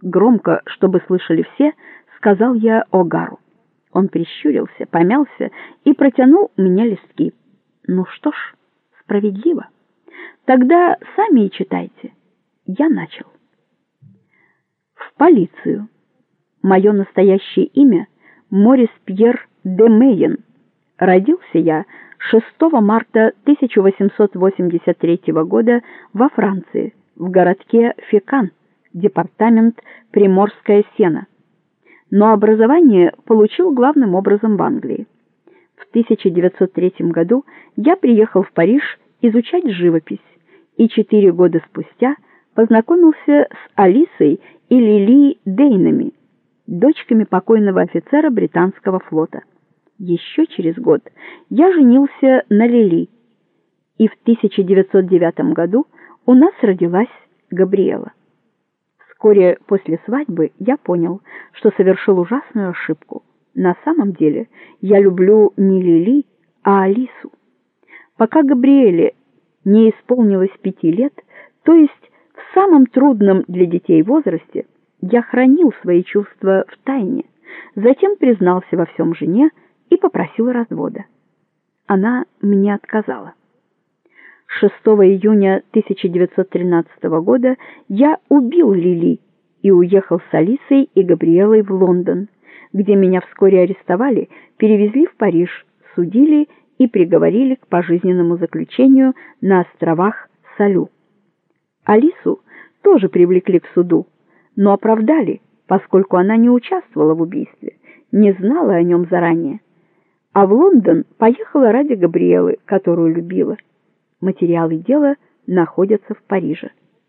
Громко, чтобы слышали все, сказал я Огару. Он прищурился, помялся и протянул мне листки. Ну что ж, справедливо. Тогда сами и читайте. Я начал. В полицию. Мое настоящее имя Морис Пьер де Мейен. Родился я 6 марта 1883 года во Франции, в городке Фекан, департамент Приморская Сена. Но образование получил главным образом в Англии. В 1903 году я приехал в Париж изучать живопись и 4 года спустя познакомился с Алисой и Лили Дейнами, дочками покойного офицера британского флота. Еще через год я женился на Лили, и в 1909 году у нас родилась Габриэла. Вскоре после свадьбы я понял, что совершил ужасную ошибку. На самом деле я люблю не Лили, а Алису. Пока Габриэле не исполнилось 5 лет, то есть в самом трудном для детей возрасте, я хранил свои чувства в тайне, затем признался во всем жене и попросил развода. Она мне отказала. 6 июня 1913 года я убил Лили и уехал с Алисой и Габриэлой в Лондон, где меня вскоре арестовали, перевезли в Париж, судили и приговорили к пожизненному заключению на островах Салю. Алису тоже привлекли к суду, но оправдали, поскольку она не участвовала в убийстве, не знала о нем заранее, а в Лондон поехала ради Габриэлы, которую любила. Материалы дела находятся в Париже.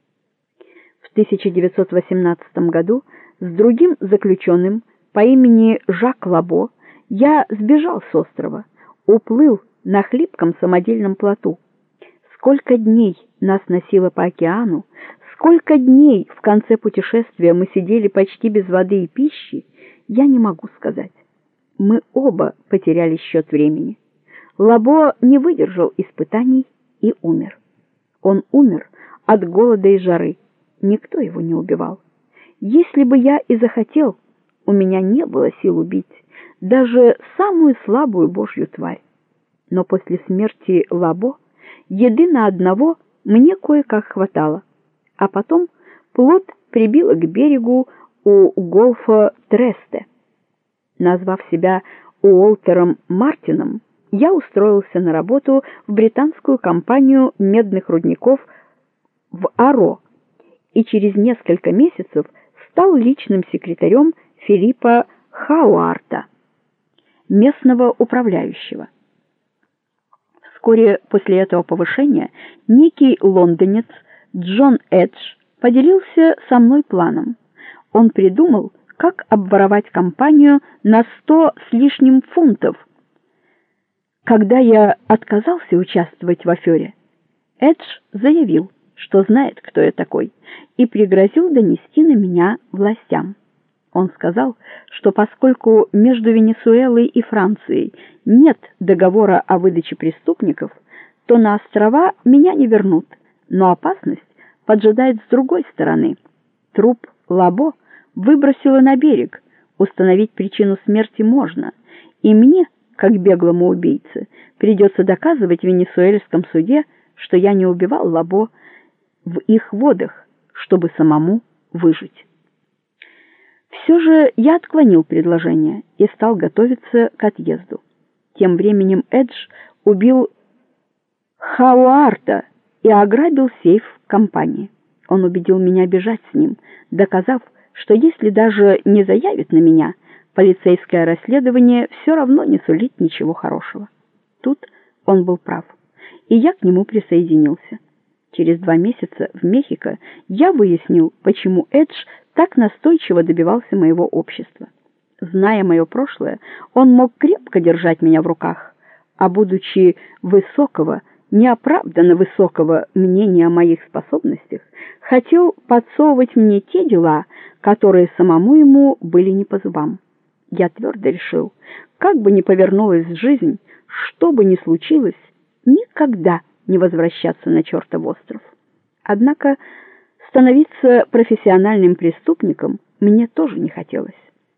В 1918 году с другим заключенным по имени Жак Лабо я сбежал с острова, уплыл на хлипком самодельном плоту. Сколько дней нас носило по океану, сколько дней в конце путешествия мы сидели почти без воды и пищи, я не могу сказать. Мы оба потеряли счет времени. Лабо не выдержал испытаний и умер. Он умер от голода и жары. Никто его не убивал. Если бы я и захотел, у меня не было сил убить даже самую слабую божью тварь. Но после смерти Лабо еды на одного мне кое-как хватало, а потом плот прибило к берегу у гольфа Тресте. Назвав себя Уолтером Мартином, я устроился на работу в британскую компанию медных рудников в Аро и через несколько месяцев стал личным секретарем Филиппа Хауарта, местного управляющего. Вскоре после этого повышения некий лондонец Джон Эдж поделился со мной планом. Он придумал, как обворовать компанию на 100 с лишним фунтов. Когда я отказался участвовать в афере, Эдж заявил, что знает, кто я такой, и пригрозил донести на меня властям. Он сказал, что поскольку между Венесуэлой и Францией нет договора о выдаче преступников, то на острова меня не вернут, но опасность поджидает с другой стороны. Труп Лабо выбросило на берег, установить причину смерти можно, и мне, как беглому убийце, придется доказывать в венесуэльском суде, что я не убивал Лабо в их водах, чтобы самому выжить. Все же я отклонил предложение и стал готовиться к отъезду. Тем временем Эдж убил Хауарта и ограбил сейф компании. Он убедил меня бежать с ним, доказав, что если даже не заявит на меня, полицейское расследование все равно не сулит ничего хорошего. Тут он был прав, и я к нему присоединился. Через 2 месяца в Мехико я выяснил, почему Эдж так настойчиво добивался моего общества. Зная мое прошлое, он мог крепко держать меня в руках, а будучи высокого, неоправданно высокого мнения о моих способностях, хотел подсовывать мне те дела, которые самому ему были не по зубам. Я твердо решил, как бы ни повернулась жизнь, что бы ни случилось, никогда не возвращаться на чертов остров. Однако становиться профессиональным преступником мне тоже не хотелось.